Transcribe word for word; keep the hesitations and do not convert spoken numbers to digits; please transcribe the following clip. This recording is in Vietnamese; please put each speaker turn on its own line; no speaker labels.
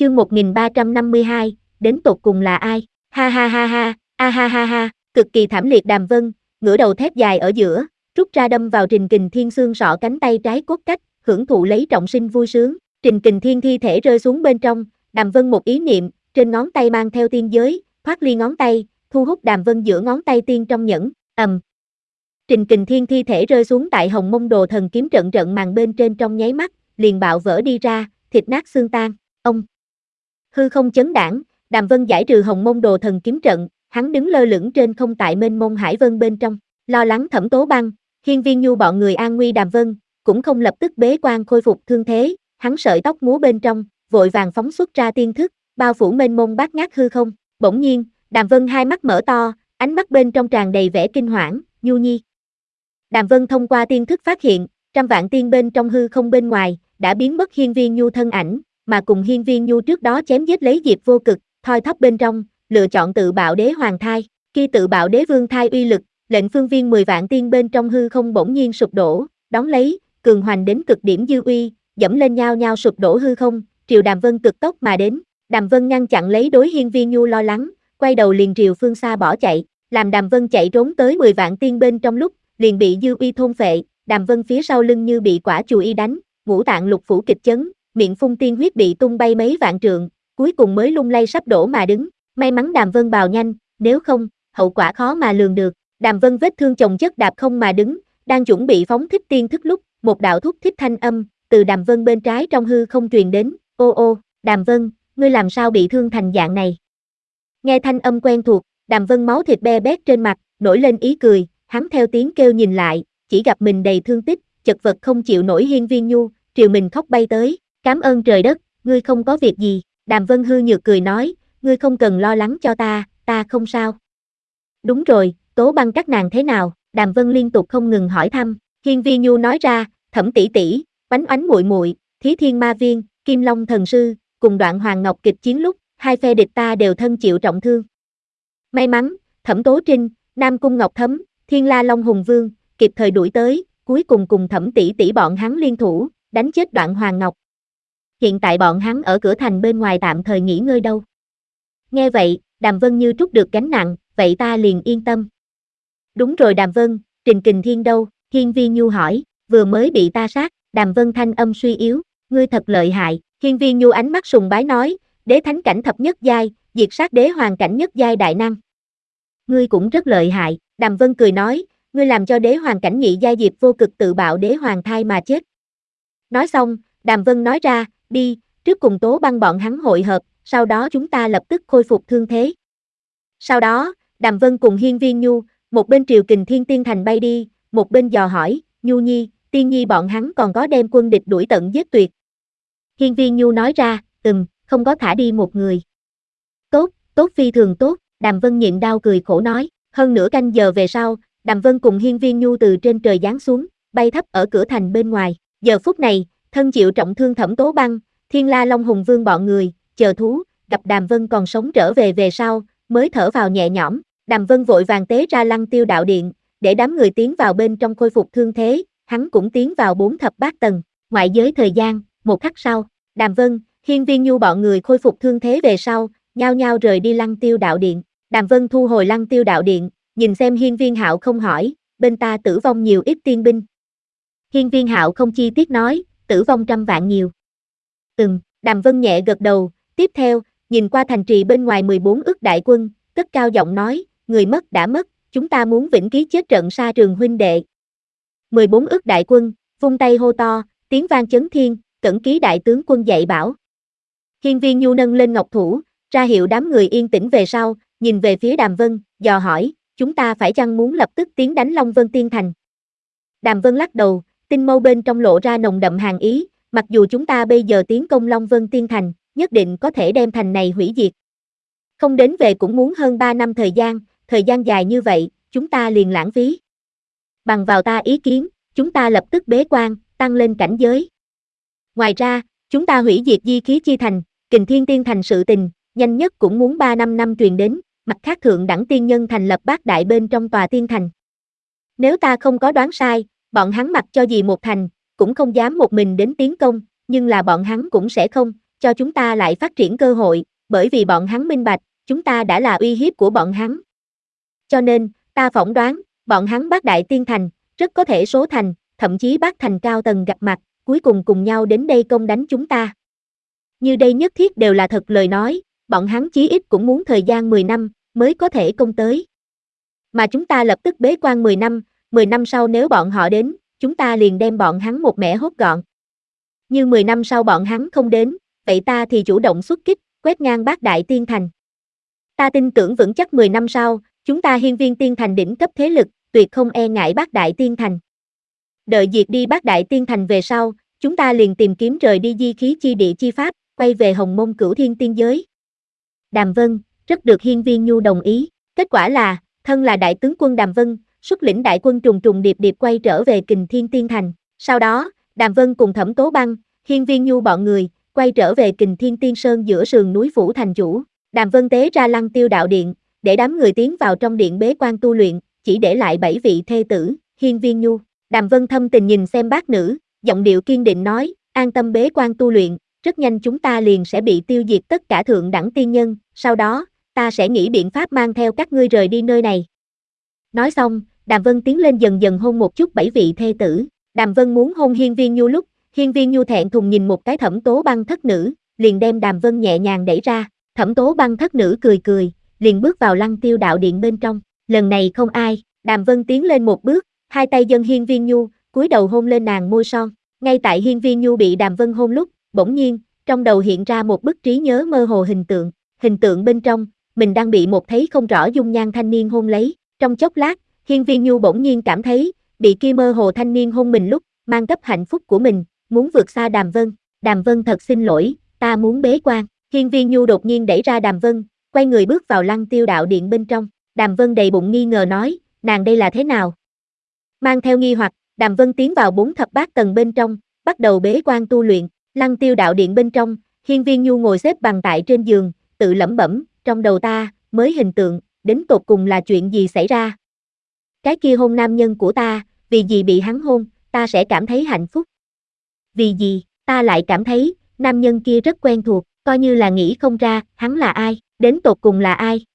Chương một nghìn ba trăm năm mươi hai, đến tột cùng là ai? Ha ha ha ha, a ha ha ha, cực kỳ thảm liệt. Đàm Vân, ngửa đầu thép dài ở giữa, rút ra đâm vào Trình Kình Thiên xương sọ cánh tay trái cốt cách, hưởng thụ lấy trọng sinh vui sướng. Trình Kình Thiên thi thể rơi xuống bên trong, Đàm Vân một ý niệm, trên ngón tay mang theo tiên giới, thoát ly ngón tay, thu hút Đàm Vân giữa ngón tay tiên trong nhẫn, ầm. Trình Kình Thiên thi thể rơi xuống tại Hồng Mông Đồ Thần Kiếm trận trận màn bên trên trong nháy mắt, liền bạo vỡ đi ra, thịt nát xương tan. Ông hư không chấn đãng, Đàm Vân giải trừ Hồng Mông Đồ Thần Kiếm trận, hắn đứng lơ lửng trên không tại mênh mông hải vân bên trong, lo lắng Thẩm Tố Băng, Hiên Viên Nhu bọn người an nguy. Đàm Vân cũng không lập tức bế quan khôi phục thương thế, hắn sợi tóc múa bên trong, vội vàng phóng xuất ra tiên thức, bao phủ mênh mông bát ngát hư không. Bỗng nhiên, Đàm Vân hai mắt mở to, ánh mắt bên trong tràn đầy vẻ kinh hoảng. Nhu Nhi. Đàm Vân thông qua tiên thức phát hiện, trăm vạn tiên bên trong hư không bên ngoài đã biến mất Hiên Viên Nhu thân ảnh, mà cùng Hiên Viên Nhu trước đó chém giết lấy Diệp Vô Cực, thoi thóp bên trong, lựa chọn tự bạo đế hoàng thai. Khi tự bạo đế vương thai uy lực, lệnh phương viên mười vạn tiên bên trong hư không bỗng nhiên sụp đổ, đón lấy, cường hoành đến cực điểm dư uy, dẫm lên nhau nhau sụp đổ hư không, triều Đàm Vân cực tốc mà đến. Đàm Vân ngăn chặn lấy đối Hiên Viên Nhu lo lắng, quay đầu liền triều phương xa bỏ chạy, làm Đàm Vân chạy trốn tới mười vạn tiên bên trong lúc, liền bị dư uy thôn phệ. Đàm Vân phía sau lưng như bị quả chùi y đánh, ngũ tạng lục phủ kịch chấn, miệng phun tiên huyết bị tung bay mấy vạn trượng, cuối cùng mới lung lay sắp đổ mà đứng. May mắn Đàm Vân bào nhanh, nếu không, hậu quả khó mà lường được. Đàm Vân vết thương chồng chất đạp không mà đứng, đang chuẩn bị phóng thích tiên thức lúc, một đạo thúc thích thanh âm từ Đàm Vân bên trái trong hư không truyền đến. Ô ô, Đàm Vân, ngươi làm sao bị thương thành dạng này? Nghe thanh âm quen thuộc, Đàm Vân máu thịt be bét trên mặt, nổi lên ý cười, hắn theo tiếng kêu nhìn lại, chỉ gặp mình đầy thương tích, chật vật không chịu nổi. Hiên Viên Nhu, triều mình khóc bay tới, cảm ơn trời đất, ngươi không có việc gì. Đàm Vân hư nhược cười nói, ngươi không cần lo lắng cho ta, ta không sao. Đúng rồi, Tố Băng các nàng thế nào? Đàm Vân liên tục không ngừng hỏi thăm. Hiên Viên Nhu nói ra, Thẩm tỷ tỷ, Oánh Oánh muội muội, Thí Thiên Ma Viên, Kim Long thần sư, cùng Đoạn Hoàng Ngọc kịch chiến lúc, hai phe địch ta đều thân chịu trọng thương. May mắn, Thẩm Tố Trinh, Nam Cung Ngọc Thấm, Thiên La Long Hùng Vương, kịp thời đuổi tới, cuối cùng cùng Thẩm tỷ tỷ bọn hắn liên thủ, đánh chết Đoạn Hoàng Ngọc. Hiện tại bọn hắn ở cửa thành bên ngoài tạm thời nghỉ ngơi đâu. Nghe vậy, Đàm Vân như trút được gánh nặng, vậy ta liền yên tâm. Đúng rồi Đàm Vân, Trình Kình Thiên đâu? Hiên Viên Nhu hỏi, vừa mới bị ta sát. Đàm Vân thanh âm suy yếu, ngươi thật lợi hại. Hiên Viên Nhu ánh mắt sùng bái nói, đế thánh cảnh thập nhất giai, diệt sát đế hoàng cảnh nhất giai đại năng. Ngươi cũng rất lợi hại. Đàm Vân cười nói, ngươi làm cho đế hoàng cảnh nhị giai Diệp Vô Cực tự bạo đế hoàng thai mà chết. Nói xong, Đàm Vân nói ra, đi, trước cùng Tố Băng bọn hắn hội hợp, sau đó chúng ta lập tức khôi phục thương thế. Sau đó, Đàm Vân cùng Hiên Viên Nhu, một bên triều Kình Thiên Tiên Thành bay đi, một bên dò hỏi, Nhu Nhi, Tiên Nhi bọn hắn còn có đem quân địch đuổi tận giết tuyệt. Hiên Viên Nhu nói ra, ừm, không có thả đi một người. Tốt, tốt phi thường tốt. Đàm Vân nhịn đau cười khổ nói, hơn nửa canh giờ về sau, Đàm Vân cùng Hiên Viên Nhu từ trên trời giáng xuống, bay thấp ở cửa thành bên ngoài. Giờ phút này, thân chịu trọng thương Thẩm Tố Băng, Thiên La Long Hùng Vương bọn người, chờ thú, gặp Đàm Vân còn sống trở về về sau, mới thở vào nhẹ nhõm. Đàm Vân vội vàng tế ra Lăng Tiêu đạo điện, để đám người tiến vào bên trong khôi phục thương thế, hắn cũng tiến vào bốn thập bát tầng, ngoại giới thời gian, một khắc sau, Đàm Vân, Hiên Viên Nhu bọn người khôi phục thương thế về sau, nhao nhao rời đi Lăng Tiêu đạo điện. Đàm Vân thu hồi Lăng Tiêu đạo điện, nhìn xem Hiên Viên Hạo không hỏi, bên ta tử vong nhiều ít tiên binh. Hiên Viên Hạo không chi tiết nói, tử vong trăm vạn nhiều. Ừm, Đàm Vân nhẹ gật đầu, tiếp theo, nhìn qua thành trì bên ngoài mười bốn ức đại quân, cất cao giọng nói, người mất đã mất, chúng ta muốn vĩnh ký chết trận Sa Trường huynh đệ. mười bốn ức đại quân, vung tay hô to, tiếng vang chấn thiên, cẩn ký đại tướng quân dạy bảo. Hiên Viên Nhu nâng lên ngọc thủ, ra hiệu đám người yên tĩnh về sau, nhìn về phía Đàm Vân, dò hỏi, chúng ta phải chăng muốn lập tức tiến đánh Long Vân Tiên Thành? Đàm Vân lắc đầu, tinh mâu bên trong lộ ra nồng đậm hàn ý, mặc dù chúng ta bây giờ tiến công Long Vân Tiên Thành, nhất định có thể đem thành này hủy diệt. Không đến về cũng muốn hơn ba năm thời gian, thời gian dài như vậy, chúng ta liền lãng phí. Bằng vào ta ý kiến, chúng ta lập tức bế quan, tăng lên cảnh giới. Ngoài ra, chúng ta hủy diệt Di Khí Chi Thành, Kình Thiên Tiên Thành sự tình, nhanh nhất cũng muốn ba năm năm truyền đến, mặt khác thượng đẳng tiên nhân thành lập bát đại bên trong tòa tiên thành. Nếu ta không có đoán sai, bọn hắn mặc cho gì một thành, cũng không dám một mình đến tiến công, nhưng là bọn hắn cũng sẽ không, cho chúng ta lại phát triển cơ hội, bởi vì bọn hắn minh bạch, chúng ta đã là uy hiếp của bọn hắn. Cho nên, ta phỏng đoán, bọn hắn Bát Đại Tiên Thành, rất có thể số thành, thậm chí Bát Thành cao tầng gặp mặt, cuối cùng cùng nhau đến đây công đánh chúng ta. Như đây nhất thiết đều là thật lời nói, bọn hắn chí ít cũng muốn thời gian mười năm, mới có thể công tới. Mà chúng ta lập tức bế quan mười năm, mười năm sau nếu bọn họ đến, chúng ta liền đem bọn hắn một mẻ hốt gọn. Như mười năm sau bọn hắn không đến, vậy ta thì chủ động xuất kích, quét ngang Bát Đại Tiên Thành. Ta tin tưởng vững chắc mười năm sau, chúng ta Hiên Viên Tiên Thành đỉnh cấp thế lực, tuyệt không e ngại Bát Đại Tiên Thành. Đợi diệt đi Bát Đại Tiên Thành về sau, chúng ta liền tìm kiếm rời đi di khí chi địa chi pháp, quay về Hồng Mông Cửu Thiên Tiên Giới. Đàm Vân, rất được Hiên Viên Nhu đồng ý, kết quả là, thân là đại tướng quân Đàm Vân, xuất lĩnh đại quân trùng trùng điệp điệp quay trở về Kình Thiên Tiên Thành. Sau đó, Đàm Vân cùng Thẩm Tố Băng, Hiên Viên Nhu bọn người, quay trở về Kình Thiên Tiên Sơn giữa sườn núi Phủ Thành Chủ. Đàm Vân tế ra Lăng Tiêu Đạo Điện, để đám người tiến vào trong điện bế quan tu luyện, chỉ để lại bảy vị thê tử, Hiên Viên Nhu. Đàm Vân thâm tình nhìn xem bác nữ, giọng điệu kiên định nói, an tâm bế quan tu luyện, rất nhanh chúng ta liền sẽ bị tiêu diệt tất cả thượng đẳng tiên nhân, sau đó, ta sẽ nghĩ biện pháp mang theo các ngươi rời đi nơi này. Nói xong, Đàm Vân tiến lên dần dần hôn một chút bảy vị thê tử. Đàm Vân muốn hôn Hiên Viên Nhu lúc, Hiên Viên Nhu thẹn thùng nhìn một cái Thẩm Tố Băng thất nữ, liền đem Đàm Vân nhẹ nhàng đẩy ra. Thẩm Tố Băng thất nữ cười cười, liền bước vào Lăng Tiêu Đạo Điện bên trong. Lần này không ai, Đàm Vân tiến lên một bước, hai tay dâng Hiên Viên Nhu, cúi đầu hôn lên nàng môi son. Ngay tại Hiên Viên Nhu bị Đàm Vân hôn lúc, bỗng nhiên, trong đầu hiện ra một bức trí nhớ mơ hồ hình tượng. Hình tượng bên trong, mình đang bị một thấy không rõ dung nhan thanh niên hôn lấy. Trong chốc lát, Hiên Viên Nhu bỗng nhiên cảm thấy, bị kia mơ hồ thanh niên hôn mình lúc, mang cấp hạnh phúc của mình, muốn vượt xa Đàm Vân. Đàm Vân thật xin lỗi, ta muốn bế quan. Hiên Viên Nhu đột nhiên đẩy ra Đàm Vân, quay người bước vào Lăng Tiêu Đạo Điện bên trong. Đàm Vân đầy bụng nghi ngờ nói, nàng đây là thế nào? Mang theo nghi hoặc, Đàm Vân tiến vào bốn thập bát tầng bên trong, bắt đầu bế quan tu luyện. Lăng Tiêu Đạo Điện bên trong, Hiên Viên Nhu ngồi xếp bằng tại trên giường, tự lẩm bẩm, trong đầu ta, mới hình tượng, đến tột cùng là chuyện gì xảy ra? Cái kia hôn nam nhân của ta, vì gì bị hắn hôn, ta sẽ cảm thấy hạnh phúc. Vì gì, ta lại cảm thấy, nam nhân kia rất quen thuộc, coi như là nghĩ không ra, hắn là ai, đến tột cùng là ai.